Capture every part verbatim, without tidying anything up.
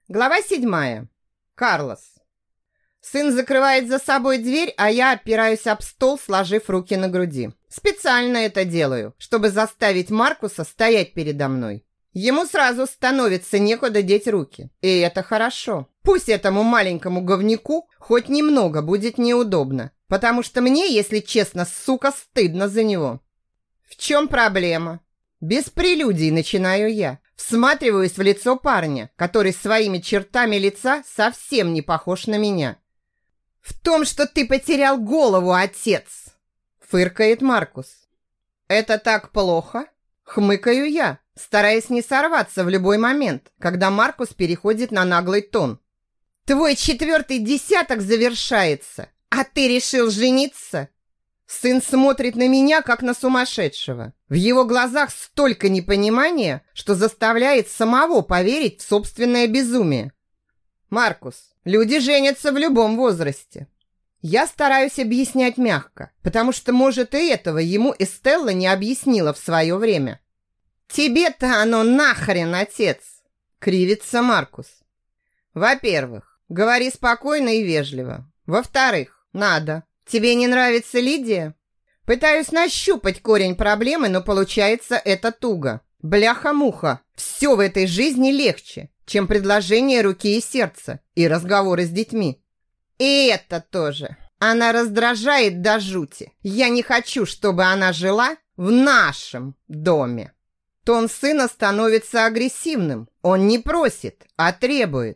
Глава седьмая. Карлос. Сын закрывает за собой дверь, а я опираюсь об стол, сложив руки на груди. Специально это делаю, чтобы заставить Маркуса стоять передо мной. Ему сразу становится некуда деть руки. И это хорошо. Пусть этому маленькому говнюку хоть немного будет неудобно. Потому что мне, если честно, сука, стыдно за него. В чем проблема? Без прелюдий начинаю я. Всматриваюсь в лицо парня, который своими чертами лица совсем не похож на меня. «В том, что ты потерял голову, отец!» Фыркает Маркус. «Это так плохо?» Хмыкаю я, стараясь не сорваться в любой момент, когда Маркус переходит на наглый тон. «Твой четвертый десяток завершается, а ты решил жениться?» Сын смотрит на меня, как на сумасшедшего. В его глазах столько непонимания, что заставляет самого поверить в собственное безумие. «Маркус, люди женятся в любом возрасте». Я стараюсь объяснять мягко, потому что, может, и этого ему Эстелла не объяснила в свое время. «Тебе-то оно нахрен, отец!» — кривится Маркус. «Во-первых, говори спокойно и вежливо. Во-вторых, надо. Тебе не нравится Лидия?» Пытаюсь нащупать корень проблемы, но получается это туго. Бляха-муха, все в этой жизни легче, чем предложение руки и сердца и разговоры с детьми. И это тоже. Она раздражает до жути. Я не хочу, чтобы она жила в нашем доме. Тон сына становится агрессивным. Он не просит, а требует.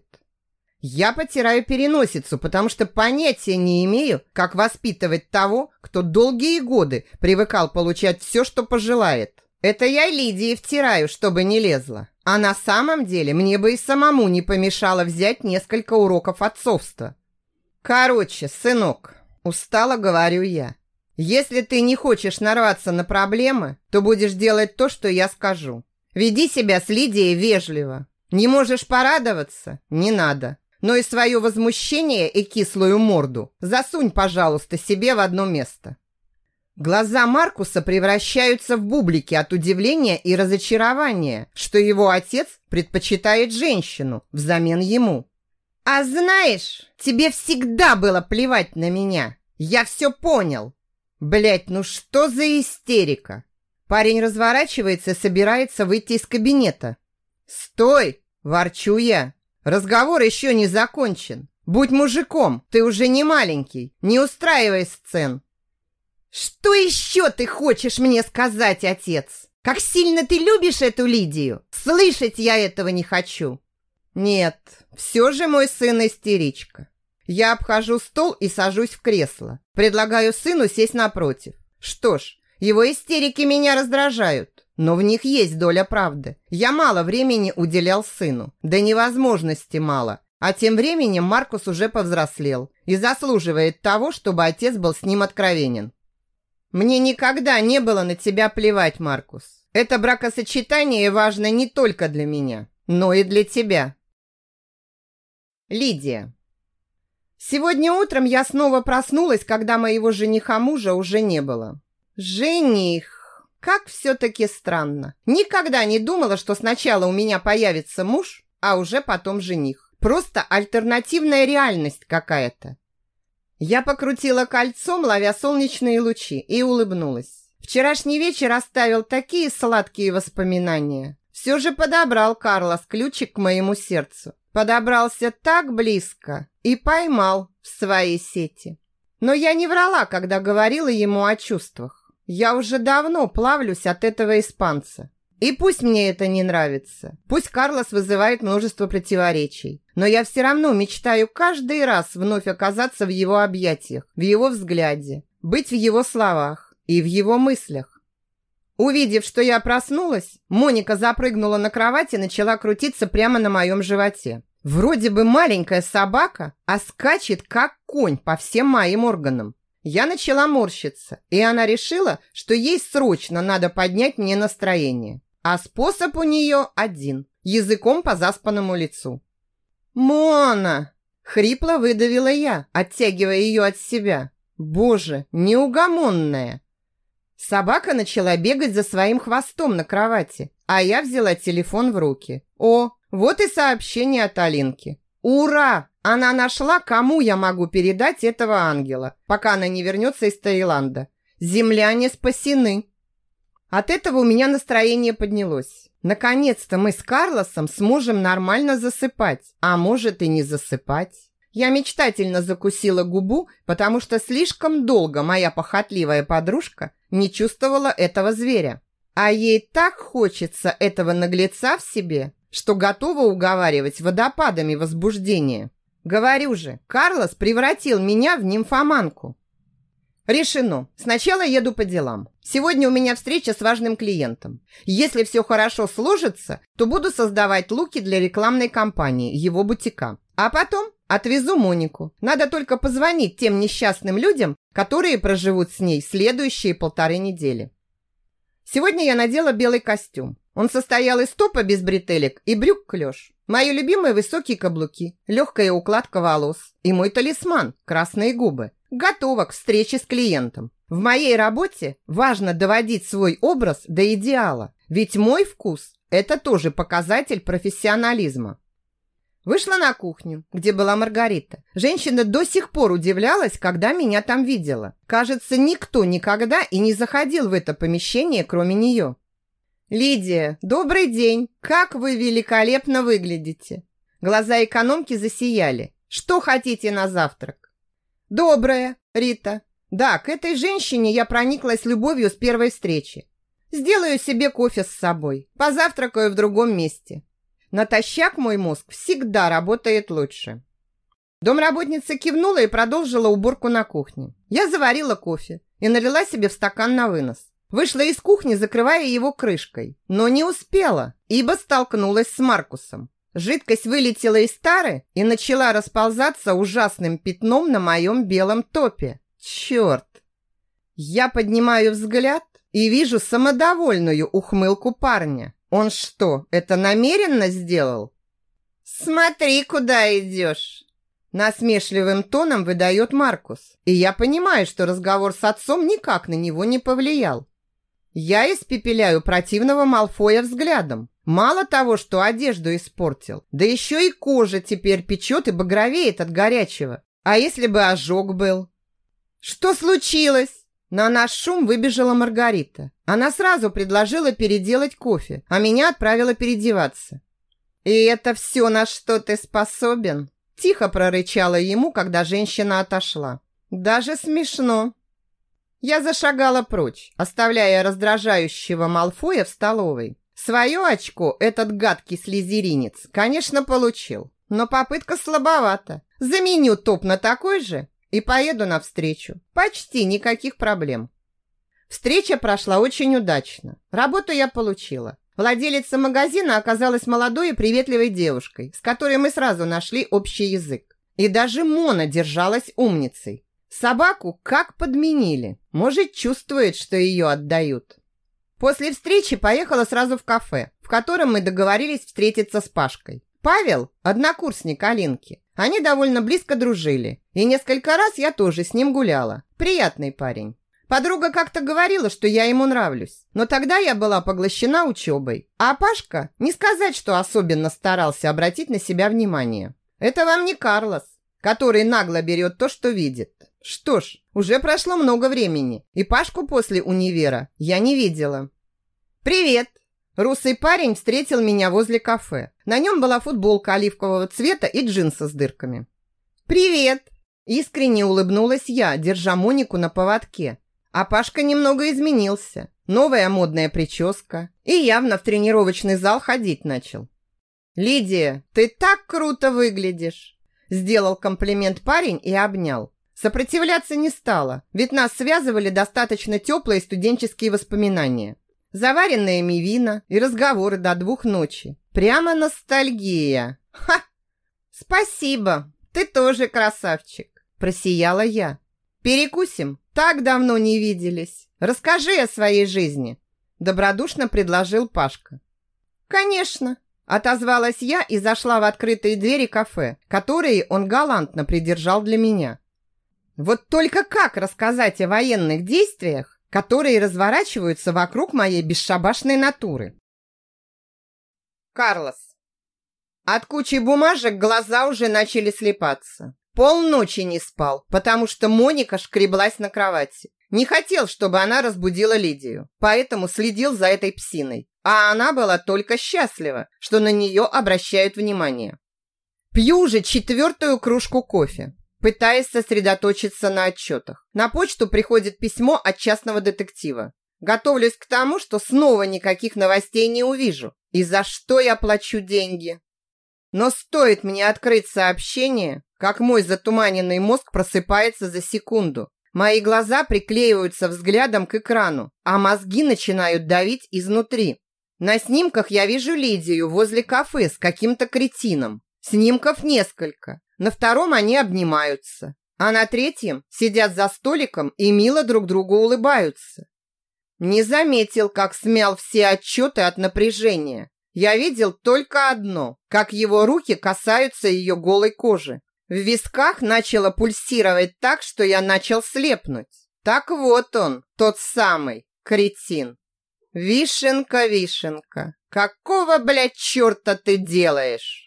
Я потираю переносицу, потому что понятия не имею, как воспитывать того, кто долгие годы привыкал получать все, что пожелает. Это я Лидии втираю, чтобы не лезла. А на самом деле мне бы и самому не помешало взять несколько уроков отцовства. Короче, сынок, устало говорю я. Если ты не хочешь нарваться на проблемы, то будешь делать то, что я скажу. Веди себя с Лидией вежливо. Не можешь порадоваться? Не надо. Но и свое возмущение и кислую морду засунь, пожалуйста, себе в одно место. Глаза Маркуса превращаются в бублики от удивления и разочарования, что его отец предпочитает женщину взамен ему. «А знаешь, тебе всегда было плевать на меня. Я все понял». Блять, ну что за истерика? Парень разворачивается и собирается выйти из кабинета. «Стой!» – ворчу я. «Разговор еще не закончен. Будь мужиком, ты уже не маленький. Не устраивай сцен». «Что еще ты хочешь мне сказать, отец? Как сильно ты любишь эту Лидию? Слышать я этого не хочу». «Нет, все же мой сын истеричка». Я обхожу стол и сажусь в кресло. Предлагаю сыну сесть напротив. Что ж, его истерики меня раздражают. Но в них есть доля правды. Я мало времени уделял сыну. До невозможности мало. А тем временем Маркус уже повзрослел и заслуживает того, чтобы отец был с ним откровенен. Мне никогда не было на тебя плевать, Маркус. Это бракосочетание важно не только для меня, но и для тебя. Лидия. Сегодня утром я снова проснулась, когда моего жениха-мужа уже не было. Жених. Как все-таки странно. Никогда не думала, что сначала у меня появится муж, а уже потом жених. Просто альтернативная реальность какая-то. Я покрутила кольцом, ловя солнечные лучи, и улыбнулась. Вчерашний вечер оставил такие сладкие воспоминания. Все же подобрал Карлос ключик к моему сердцу. Подобрался так близко и поймал в своей сети. Но я не врала, когда говорила ему о чувствах. Я уже давно плавлюсь от этого испанца. И пусть мне это не нравится, пусть Карлос вызывает множество противоречий, но я все равно мечтаю каждый раз вновь оказаться в его объятиях, в его взгляде, быть в его словах и в его мыслях. Увидев, что я проснулась, Моника запрыгнула на кровать и начала крутиться прямо на моем животе. Вроде бы маленькая собака, а скачет как конь по всем моим органам. Я начала морщиться, и она решила, что ей срочно надо поднять мне настроение. А способ у нее один – языком по заспанному лицу. «Мона!» – хрипло выдавила я, оттягивая ее от себя. «Боже, неугомонная!» Собака начала бегать за своим хвостом на кровати, а я взяла телефон в руки. О, Вот и сообщение от Алинки. Ура! Она нашла, кому я могу передать этого ангела, пока она не вернется из Таиланда. Земляне спасены. От этого у меня настроение поднялось. Наконец-то мы с Карлосом сможем нормально засыпать, а может и не засыпать. Я мечтательно закусила губу, потому что слишком долго моя похотливая подружка не чувствовала этого зверя. А ей так хочется этого наглеца в себе, что готова уговаривать водопадами возбуждения. Говорю же, Карлос превратил меня в нимфоманку. Решено. Сначала еду по делам. Сегодня у меня встреча с важным клиентом. Если все хорошо сложится, то буду создавать луки для рекламной кампании его бутика. А потом отвезу Монику. Надо только позвонить тем несчастным людям, которые проживут с ней следующие полторы недели. Сегодня я надела белый костюм. Он состоял из топа без бретелек и брюк-клёш. Мои любимые высокие каблуки, легкая укладка волос и мой талисман – красные губы. Готова к встрече с клиентом. В моей работе важно доводить свой образ до идеала, ведь мой вкус – это тоже показатель профессионализма. Вышла на кухню, где была Маргарита. Женщина до сих пор удивлялась, когда меня там видела. Кажется, никто никогда и не заходил в это помещение, кроме нее. «Лидия, добрый день! Как вы великолепно выглядите!» Глаза экономки засияли. «Что хотите на завтрак?» «Доброе, Рита. Да, к этой женщине я прониклась любовью с первой встречи. Сделаю себе кофе с собой. Позавтракаю в другом месте. Натощак мой мозг всегда работает лучше». Домработница кивнула и продолжила уборку на кухне. Я заварила кофе и налила себе в стакан на вынос. Вышла из кухни, закрывая его крышкой, но не успела, ибо столкнулась с Маркусом. Жидкость вылетела из тары и начала расползаться ужасным пятном на моем белом топе. Черт! Я поднимаю взгляд и вижу самодовольную ухмылку парня. Он что, это намеренно сделал? «Смотри, куда идешь!» Насмешливым тоном выдает Маркус. И я понимаю, что разговор с отцом никак на него не повлиял. Я испепеляю противного Малфоя взглядом. Мало того, что одежду испортил, да еще и кожа теперь печет и багровеет от горячего. А если бы ожог был? Что случилось? На наш шум выбежала Маргарита. Она сразу предложила переделать кофе, а меня отправила переодеваться. «И это все, на что ты способен?» Тихо прорычала ему, когда женщина отошла. «Даже смешно». Я зашагала прочь, оставляя раздражающего Малфоя в столовой. Свое очко этот гадкий слизеринец, конечно, получил, но попытка слабовата. Заменю топ на такой же и поеду навстречу. Почти никаких проблем. Встреча прошла очень удачно. Работу я получила. Владелица магазина оказалась молодой и приветливой девушкой, с которой мы сразу нашли общий язык. И даже Мона держалась умницей. Собаку как подменили. Может, чувствует, что ее отдают. После встречи поехала сразу в кафе, в котором мы договорились встретиться с Пашкой. Павел – однокурсник Алинки. Они довольно близко дружили. И несколько раз я тоже с ним гуляла. Приятный парень. Подруга как-то говорила, что я ему нравлюсь. Но тогда я была поглощена учебой. А Пашка, не сказать, что особенно старался обратить на себя внимание. Это вам не Карлос, который нагло берет то, что видит. Что ж, уже прошло много времени, и Пашку после универа я не видела. «Привет!» Русый парень встретил меня возле кафе. На нем была футболка оливкового цвета и джинсы с дырками. «Привет!» Искренне улыбнулась я, держа Монику на поводке. А Пашка немного изменился. Новая модная прическа. И явно в тренировочный зал ходить начал. «Лидия, ты так круто выглядишь!» Сделал комплимент парень и обнял. Сопротивляться не стала, ведь нас связывали достаточно теплые студенческие воспоминания. Заваренные вина и разговоры до двух ночи. Прямо ностальгия. Ха! Спасибо, ты тоже красавчик, просияла я. Перекусим? Так давно не виделись. Расскажи о своей жизни, добродушно предложил Пашка. Конечно, отозвалась я и зашла в открытые двери кафе, которые он галантно придержал для меня. Вот только как рассказать о военных действиях, которые разворачиваются вокруг моей бесшабашной натуры? Карлос. От кучи бумажек глаза уже начали слепаться. Полночи не спал, потому что Моника шкреблась на кровати. Не хотел, чтобы она разбудила Лидию, поэтому следил за этой псиной. А она была только счастлива, что на нее обращают внимание. Пью уже четвертую кружку кофе, пытаясь сосредоточиться на отчетах. На почту приходит письмо от частного детектива. Готовлюсь к тому, что снова никаких новостей не увижу. И за что я плачу деньги? Но стоит мне открыть сообщение, как мой затуманенный мозг просыпается за секунду. Мои глаза приклеиваются взглядом к экрану, а мозги начинают давить изнутри. На снимках я вижу Лидию возле кафе с каким-то кретином. Снимков несколько. На втором они обнимаются, а на третьем сидят за столиком и мило друг другу улыбаются. Не заметил, как смял все отчеты от напряжения. Я видел только одно, как его руки касаются ее голой кожи. В висках начало пульсировать так, что я начал слепнуть. Так вот он, тот самый кретин. Вишенка, Вишенка, какого, блядь, черта ты делаешь?